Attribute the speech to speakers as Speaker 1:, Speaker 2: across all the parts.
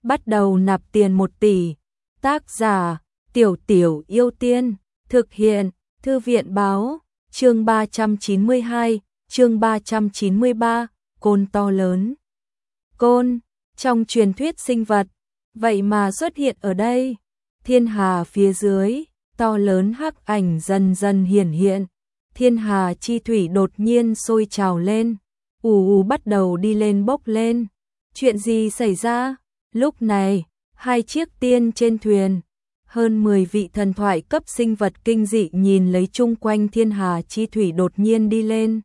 Speaker 1: bắt đầu nạp tiền 1 tỷ. Tác giả, Tiểu Tiểu Yêu Tiên, thực hiện, Thư viện báo, chương 392, chương 393, côn to lớn. Côn, trong truyền thuyết sinh vật, vậy mà xuất hiện ở đây. Thiên hà phía dưới, to lớn hắc ảnh dần dần hiển hiện. Thiên hà chi thủy đột nhiên sôi trào lên, bắt đầu đi lên bốc lên. Chuyện gì xảy ra? Lúc này, 2 chiếc tiên trên thuyền, hơn 10 vị thần thoại cấp sinh vật kinh dị nhìn lấy chung quanh thiên hà chi thủy đột nhiên đi lên.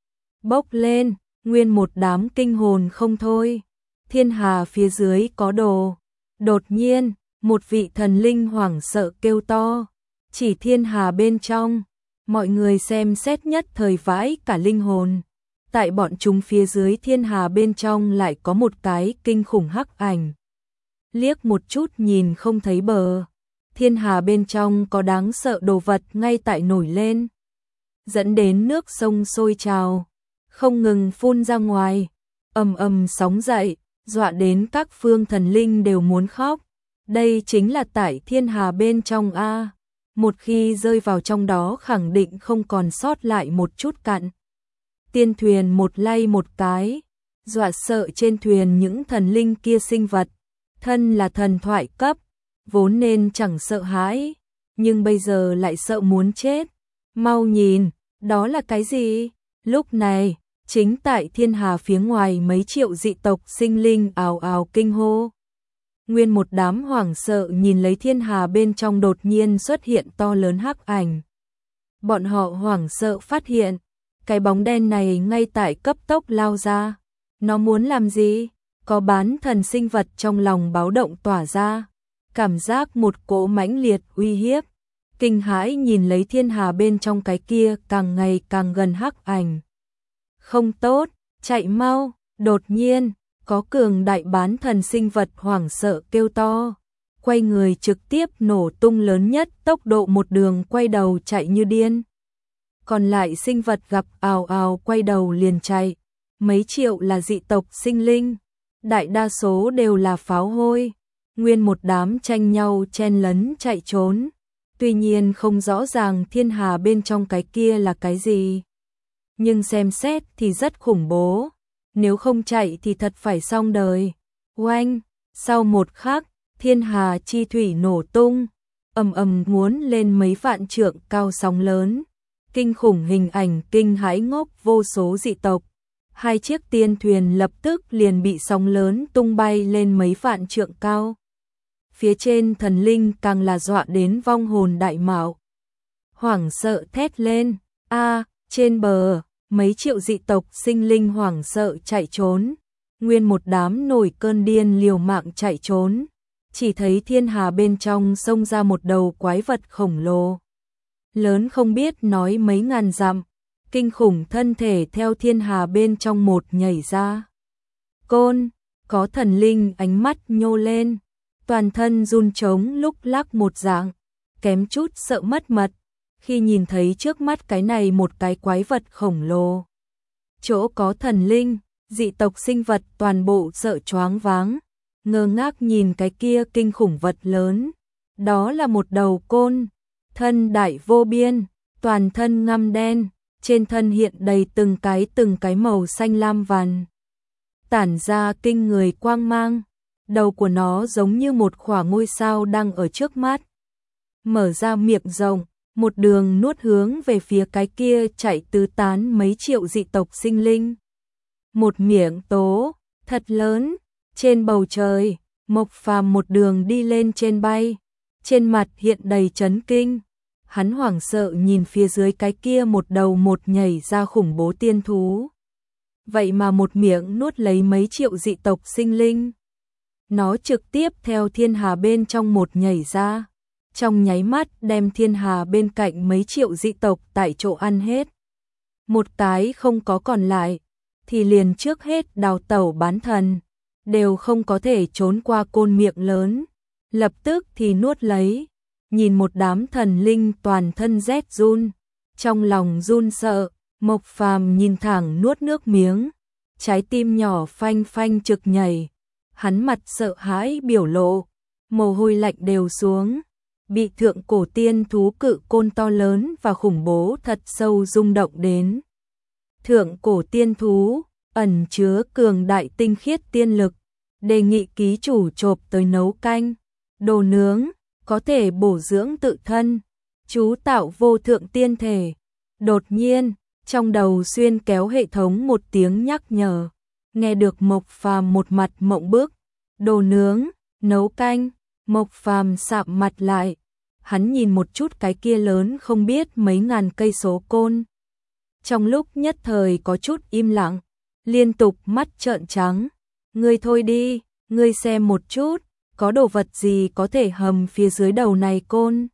Speaker 1: Bốc lên, nguyên một đám kinh hồn không thôi. Thiên hà phía dưới có đồ. Đột nhiên, một vị thần linh hoảng sợ kêu to. Chỉ thiên hà bên trong, mọi người xem xét nhất thời vãi cả linh hồn. Tại bọn chúng phía dưới thiên hà bên trong lại có một cái kinh khủng hắc ảnh. Liếc một chút nhìn không thấy bờ. Thiên hà bên trong có đáng sợ đồ vật ngay tại nổi lên. Dẫn đến nước sông sôi trào, không ngừng phun ra ngoài. Ầm ầm sóng dậy, dọa đến các phương thần linh đều muốn khóc. Đây chính là tại thiên hà bên trong a. Một khi rơi vào trong đó khẳng định không còn sót lại một chút cặn. Tiên thuyền một lay một cái, dọa sợ trên thuyền những thần linh kia sinh vật. Thân là thần thoại cấp, vốn nên chẳng sợ hãi, nhưng bây giờ lại sợ muốn chết. Mau nhìn, đó là cái gì? Lúc này, chính tại thiên hà phía ngoài mấy triệu dị tộc sinh linh ào ào kinh hô. Nguyên một đám hoảng sợ nhìn lấy thiên hà bên trong đột nhiên xuất hiện to lớn hắc ảnh. Bọn họ hoảng sợ phát hiện, cái bóng đen này ngay tại cấp tốc lao ra. Nó muốn làm gì? Có bán thần sinh vật trong lòng báo động tỏa ra. Cảm giác một cỗ mãnh liệt uy hiếp. Kinh hãi nhìn lấy thiên hà bên trong cái kia càng ngày càng gần hắc ảnh. Không tốt, chạy mau. Đột nhiên, có cường đại bán thần sinh vật hoảng sợ kêu to. Quay người trực tiếp nổ tung lớn nhất tốc độ một đường quay đầu chạy như điên. Còn lại sinh vật gặp ào ào quay đầu liền chạy. Mấy triệu là dị tộc sinh linh. Đại đa số đều là pháo hôi. Nguyên một đám tranh nhau chen lấn chạy trốn. Tuy nhiên không rõ ràng thiên hà bên trong cái kia là cái gì. Nhưng xem xét thì rất khủng bố. Nếu không chạy thì thật phải xong đời. Oanh, sau một khắc, thiên hà chi thủy nổ tung. Ầm ầm cuốn lên mấy vạn trượng cao sóng lớn. Kinh khủng hình ảnh kinh hãi ngốc vô số dị tộc. 2 chiếc tiên thuyền lập tức liền bị sóng lớn tung bay lên mấy vạn trượng cao. Phía trên thần linh càng là dọa đến vong hồn đại mạo. Hoảng sợ thét lên, trên bờ, mấy triệu dị tộc sinh linh hoảng sợ chạy trốn. Nguyên một đám nổi cơn điên liều mạng chạy trốn. Chỉ thấy thiên hà bên trong xông ra một đầu quái vật khổng lồ. Lớn không biết nói mấy ngàn dặm. Kinh khủng thân thể theo thiên hà bên trong một nhảy ra. Côn, có thần linh ánh mắt nhô lên. Toàn thân run trống lúc lắc một dạng. Kém chút sợ mất mật. Khi nhìn thấy trước mắt cái này một cái quái vật khổng lồ. Chỗ có thần linh, dị tộc sinh vật toàn bộ sợ choáng váng. Ngơ ngác nhìn cái kia kinh khủng vật lớn. Đó là một đầu côn. Thân đại vô biên, toàn thân ngăm đen. Trên thân hiện đầy từng cái màu xanh lam vàng. Tản ra kinh người quang mang. Đầu của nó giống như một khỏa ngôi sao đang ở trước mắt. Mở ra miệng rộng, một đường nuốt hướng về phía cái kia chạy tứ tán mấy triệu dị tộc sinh linh. Một miệng tố, thật lớn, trên bầu trời, Mộc Phàm một đường đi lên trên bay. Trên mặt hiện đầy chấn kinh. Hắn hoảng sợ nhìn phía dưới cái kia một đầu một nhảy ra khủng bố tiên thú. Vậy mà một miệng nuốt lấy mấy triệu dị tộc sinh linh. Nó trực tiếp theo thiên hà bên trong một nhảy ra. Trong nháy mắt đem thiên hà bên cạnh mấy triệu dị tộc tại chỗ ăn hết. Một cái không có còn lại, thì liền trước hết đào tẩu bán thần. Đều không có thể trốn qua côn miệng lớn. Lập tức thì nuốt lấy. Nhìn một đám thần linh toàn thân rét run, trong lòng run sợ, Mộc Phàm nhìn thẳng nuốt nước miếng, trái tim nhỏ phanh phanh trực nhảy. hắn mặt sợ hãi biểu lộ, mồ hôi lạnh đều xuống, bị thượng cổ tiên thú cự côn to lớn và khủng bố thật sâu rung động đến. Thượng cổ tiên thú, ẩn chứa cường đại tinh khiết tiên lực, đề nghị ký chủ chộp tới nấu canh, đồ nướng, có thể bổ dưỡng tự thân, chú tạo vô thượng tiên thể. Đột nhiên, trong đầu xuyên kéo hệ thống một tiếng nhắc nhở, nghe được Mộc Phàm một mặt mộng bức, đồ nướng, nấu canh, Mộc Phàm sạm mặt lại, hắn nhìn một chút cái kia lớn không biết mấy ngàn cây số côn. Trong lúc nhất thời có chút im lặng, liên tục mắt trợn trắng, ngươi thôi đi, ngươi xem một chút, có đồ vật gì có thể hầm phía dưới đầu này côn.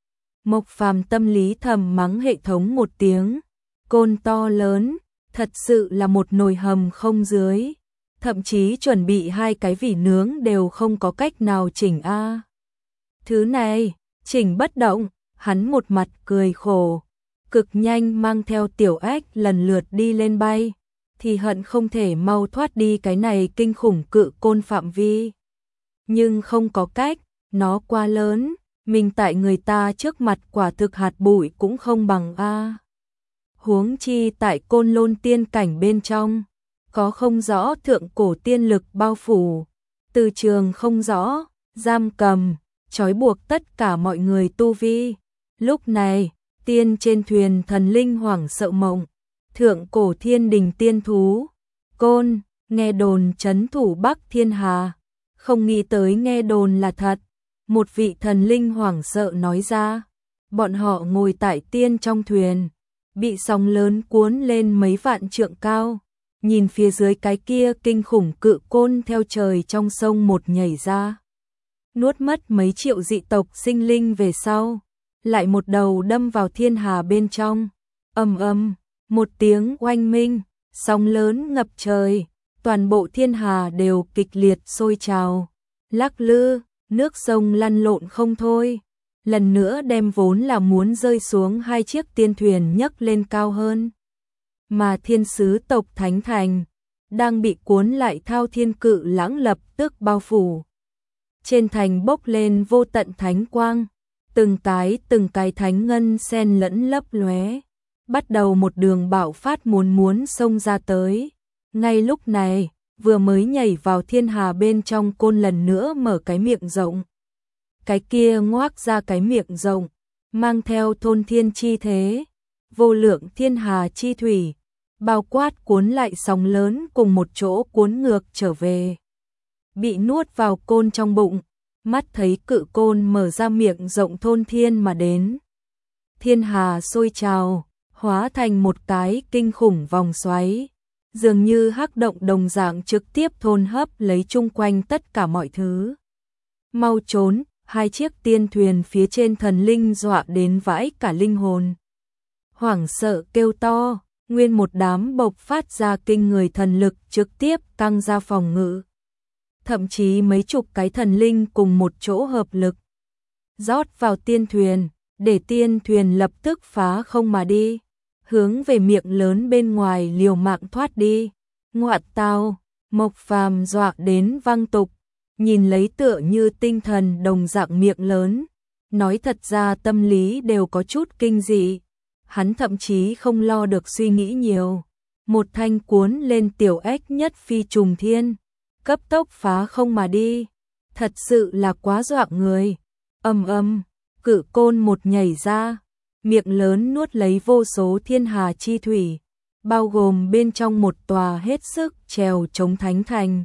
Speaker 1: Mộc Phàm tâm lý thầm mắng hệ thống một tiếng, côn to lớn, thật sự là một nồi hầm không dưới, thậm chí chuẩn bị 2 cái vỉ nướng đều không có cách nào chỉnh a. Thứ này, chỉnh bất động, hắn một mặt cười khổ, cực nhanh mang theo tiểu ếch lần lượt đi lên bay, thì hận không thể mau thoát đi cái này kinh khủng cự côn phạm vi. Nhưng không có cách, nó quá lớn, mình tại người ta trước mặt quả thực hạt bụi cũng không bằng a. Huống chi tại Côn Lôn tiên cảnh bên trong, có không rõ thượng cổ tiên lực bao phủ, từ trường không rõ, giam cầm, trói buộc tất cả mọi người tu vi. Lúc này, tiên trên thuyền thần linh hoảng sợ mộng, thượng cổ thiên đình tiên thú, côn, nghe đồn trấn thủ Bắc Thiên Hà, không nghĩ tới nghe đồn là thật. Một vị thần linh hoảng sợ nói ra, bọn họ ngồi tại tiên trong thuyền, bị sóng lớn cuốn lên mấy vạn trượng cao, nhìn phía dưới cái kia kinh khủng cự côn theo trời trong sông một nhảy ra, nuốt mất mấy triệu dị tộc sinh linh về sau, lại một đầu đâm vào thiên hà bên trong. Ầm ầm, một tiếng oanh minh, sóng lớn ngập trời, toàn bộ thiên hà đều kịch liệt sôi trào, lắc lư, nước sông lăn lộn không thôi, lần nữa đem vốn là muốn rơi xuống 2 chiếc tiên thuyền nhấc lên cao hơn. Mà thiên sứ tộc Thánh Thành, đang bị cuốn lại thao thiên cự lãng lập tức bao phủ. Trên thành bốc lên vô tận thánh quang, từng cái thánh ngân xen lẫn lấp lóe, bắt đầu một đường bạo phát muốn xông ra tới. Ngay lúc này, vừa mới nhảy vào thiên hà bên trong côn lần nữa mở cái miệng rộng. Cái kia ngoác ra cái miệng rộng, mang theo thôn thiên chi thế, vô lượng thiên hà chi thủy, bao quát cuốn lại sóng lớn cùng một chỗ cuốn ngược trở về. Bị nuốt vào côn trong bụng, mắt thấy cự côn mở ra miệng rộng thôn thiên mà đến. Thiên hà sôi trào, hóa thành một cái kinh khủng vòng xoáy, dường như hắc động đồng dạng trực tiếp thôn hấp lấy chung quanh tất cả mọi thứ. Mau trốn, 2 chiếc tiên thuyền phía trên thần linh dọa đến vãi cả linh hồn. Hoảng sợ kêu to, nguyên một đám bộc phát ra kinh người thần lực trực tiếp căng ra phòng ngự. Thậm chí mấy chục cái thần linh cùng một chỗ hợp lực, rót vào tiên thuyền, để tiên thuyền lập tức phá không mà đi, hướng về miệng lớn bên ngoài liều mạng thoát đi. Ngoạn tào, Mộc Phàm dọa đến văng tục, nhìn lấy tựa như tinh thần đồng dạng miệng lớn, nói thật ra tâm lý đều có chút kinh dị. Hắn thậm chí không lo được suy nghĩ nhiều, một thanh cuốn lên tiểu ếch nhất phi trùng thiên, cấp tốc phá không mà đi, thật sự là quá dọa người. Ầm ầm, cự côn một nhảy ra, miệng lớn nuốt lấy vô số thiên hà chi thủy, bao gồm bên trong một tòa hết sức trèo chống thánh thành.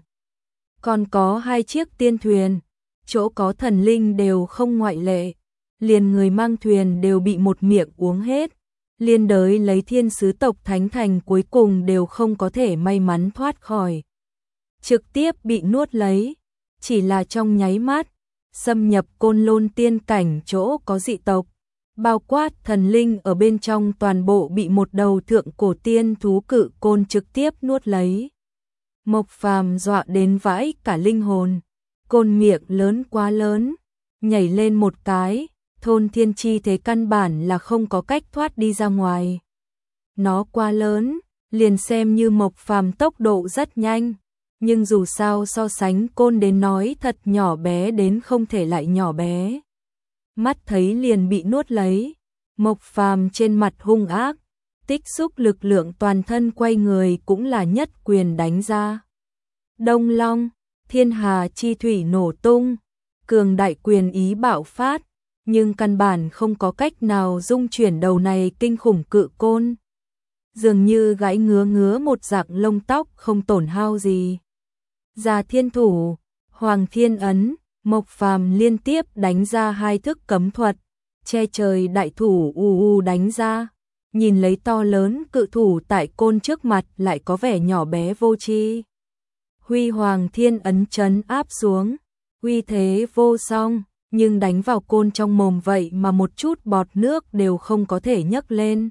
Speaker 1: Còn có 2 chiếc tiên thuyền, chỗ có thần linh đều không ngoại lệ, liền người mang thuyền đều bị một miệng uống hết, liên đới lấy thiên sứ tộc Thánh Thành cuối cùng đều không có thể may mắn thoát khỏi, trực tiếp bị nuốt lấy. Chỉ là trong nháy mắt, xâm nhập Côn Lôn tiên cảnh chỗ có dị tộc, bao quát thần linh ở bên trong toàn bộ bị một đầu thượng cổ tiên thú cự côn trực tiếp nuốt lấy. Mộc Phàm dọa đến vãi cả linh hồn, côn miệng lớn quá lớn, nhảy lên một cái, thôn thiên chi thế căn bản là không có cách thoát đi ra ngoài. Nó quá lớn, liền xem như Mộc Phàm tốc độ rất nhanh, nhưng dù sao so sánh Côn đến nói thật nhỏ bé đến không thể lại nhỏ bé. Mắt thấy liền bị nuốt lấy, Mộc Phàm trên mặt hung ác, tích xúc lực lượng toàn thân quay người cũng là nhất quyền đánh ra. Đông Long, Thiên Hà chi thủy nổ tung, cường đại quyền ý bạo phát, nhưng căn bản không có cách nào dung chuyển đầu này kinh khủng cự côn. Dường như gãy ngứa một dạng lông tóc không tổn hao gì. Già thiên thủ, Hoàng Thiên Ấn, Mộc Phàm liên tiếp đánh ra 2 thức cấm thuật, che trời đại thủ đánh ra, nhìn lấy to lớn cự thủ tại côn trước mặt lại có vẻ nhỏ bé vô tri. Huy Hoàng Thiên Ấn trấn áp xuống, uy thế vô song, nhưng đánh vào côn trong mồm vậy mà một chút bọt nước đều không có thể nhấc lên.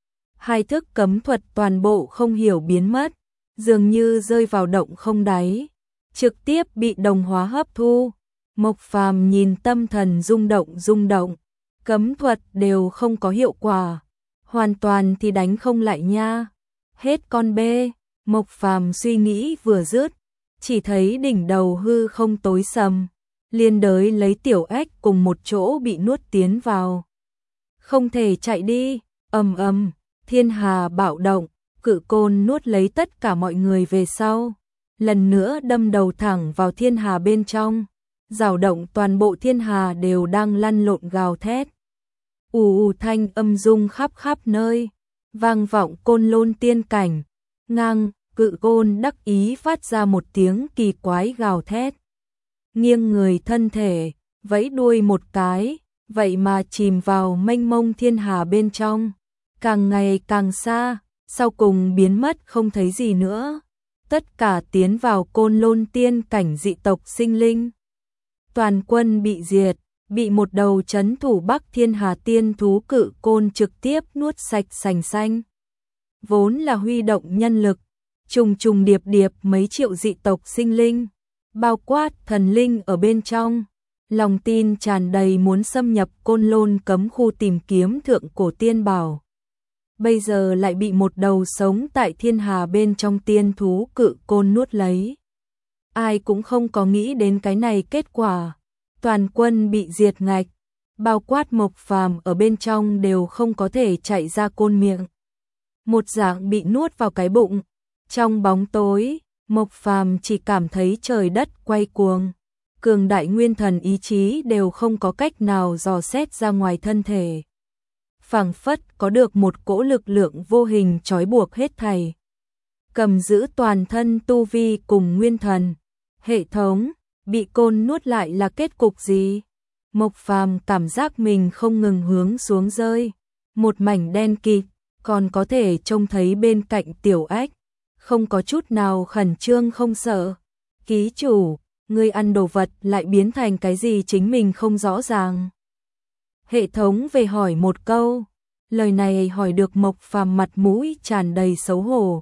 Speaker 1: 2 thức cấm thuật toàn bộ không hiểu biến mất, dường như rơi vào động không đáy, trực tiếp bị đồng hóa hấp thu. Mộc Phàm nhìn tâm thần rung động, cấm thuật đều không có hiệu quả, hoàn toàn thì đánh không lại nha. Hết con bê, Mộc Phàm suy nghĩ vừa dứt, chỉ thấy đỉnh đầu hư không tối sầm, liên đới lấy tiểu ếch cùng một chỗ bị nuốt tiến vào. Không thể chạy đi, ầm, thiên hà bạo động, cự côn nuốt lấy tất cả mọi người về sau, lần nữa đâm đầu thẳng vào thiên hà bên trong, rào động toàn bộ thiên hà đều đang lăn lộn gào thét. Thanh âm rung khắp nơi, vang vọng Côn Lôn tiên cảnh, ngang, cự côn đắc ý phát ra một tiếng kỳ quái gào thét. Nghiêng người thân thể, vẫy đuôi một cái, vậy mà chìm vào mênh mông thiên hà bên trong, càng ngày càng xa, sau cùng biến mất không thấy gì nữa. Tất cả tiến vào Côn Lôn tiên cảnh dị tộc sinh linh. Toàn quân bị diệt, bị một đầu trấn thủ Bắc Thiên Hà tiên thú cự côn trực tiếp nuốt sạch sành xanh. Vốn là huy động nhân lực, trùng điệp mấy triệu dị tộc sinh linh, bao quát thần linh ở bên trong, lòng tin tràn đầy muốn xâm nhập Côn Lôn cấm khu tìm kiếm thượng cổ tiên bảo. Bây giờ lại bị một đầu sống tại thiên hà bên trong tiên thú cự côn nuốt lấy. Ai cũng không có nghĩ đến cái này kết quả. Toàn quân bị diệt ngạch, bao quát Mộc Phàm ở bên trong đều không có thể chạy ra côn miệng. Một dạng bị nuốt vào cái bụng. Trong bóng tối, Mộc Phàm chỉ cảm thấy trời đất quay cuồng. Cường đại nguyên thần ý chí đều không có cách nào dò xét ra ngoài thân thể. Phảng phất có được một cỗ lực lượng vô hình trói buộc hết thảy. Cầm giữ toàn thân tu vi cùng nguyên thần. Hệ thống, bị côn nuốt lại là kết cục gì? Mộc Phàm cảm giác mình không ngừng hướng xuống rơi. Một mảnh đen kịt, còn có thể trông thấy bên cạnh tiểu ếch. Không có chút nào khẩn trương không sợ. Ký chủ, ngươi ăn đồ vật lại biến thành cái gì chính mình không rõ ràng. Hệ thống về hỏi một câu, lời này hỏi được Mộc Phàm mặt mũi tràn đầy xấu hổ.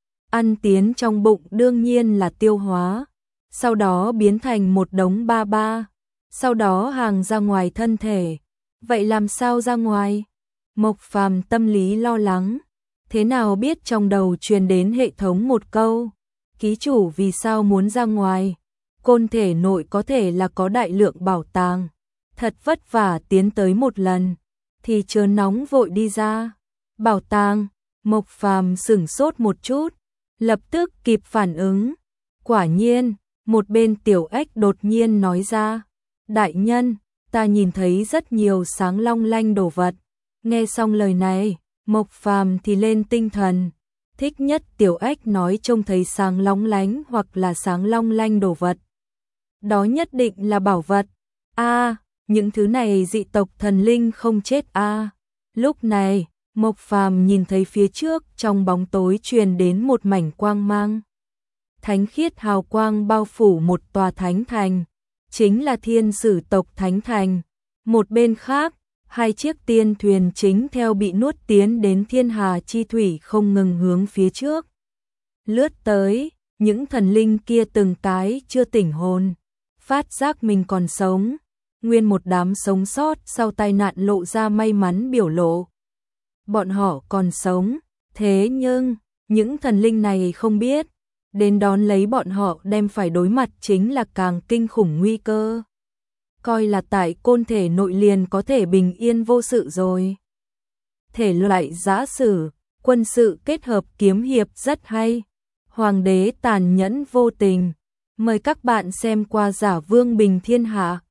Speaker 1: Ăn tiến trong bụng đương nhiên là tiêu hóa, sau đó biến thành một đống ba, sau đó hàng ra ngoài thân thể. Vậy làm sao ra ngoài? Mộc Phàm tâm lý lo lắng, thế nào biết trong đầu truyền đến hệ thống một câu, ký chủ vì sao muốn ra ngoài? Côn thể nội có thể là có đại lượng bảo tàng. Thật vất vả tiến tới một lần, thì chớ nóng vội đi ra. Bảo tàng, Mộc Phàm sửng sốt một chút, lập tức kịp phản ứng. Quả nhiên, một bên tiểu ếch đột nhiên nói ra, đại nhân, ta nhìn thấy rất nhiều sáng long lanh đồ vật. Nghe xong lời này, Mộc Phàm thì lên tinh thần, thích nhất tiểu ếch nói trông thấy sáng long lánh hoặc là sáng long lanh đồ vật. Đó nhất định là bảo vật. Những thứ này dị tộc thần linh không chết Lúc này, Mộc Phàm nhìn thấy phía trước trong bóng tối truyền đến một mảnh quang mang. Thánh khiết hào quang bao phủ một tòa thánh thành, chính là Thiên Sử tộc thánh thành. Một bên khác, 2 chiếc tiên thuyền chính theo bị nuốt tiến đến thiên hà chi thủy không ngừng hướng phía trước. Lướt tới, những thần linh kia từng cái chưa tỉnh hồn, phát giác mình còn sống. Nguyên một đám sống sót sau tai nạn lộ ra may mắn biểu lộ. Bọn họ còn sống, thế nhưng, những thần linh này không biết, đến đón lấy bọn họ đem phải đối mặt chính là càng kinh khủng nguy cơ. Coi là tại côn thể nội liền có thể bình yên vô sự rồi. Thể loại giã sử, quân sự kết hợp kiếm hiệp rất hay. Hoàng đế tàn nhẫn vô tình. Mời các bạn xem qua Giả Vương Bình Thiên Hạ.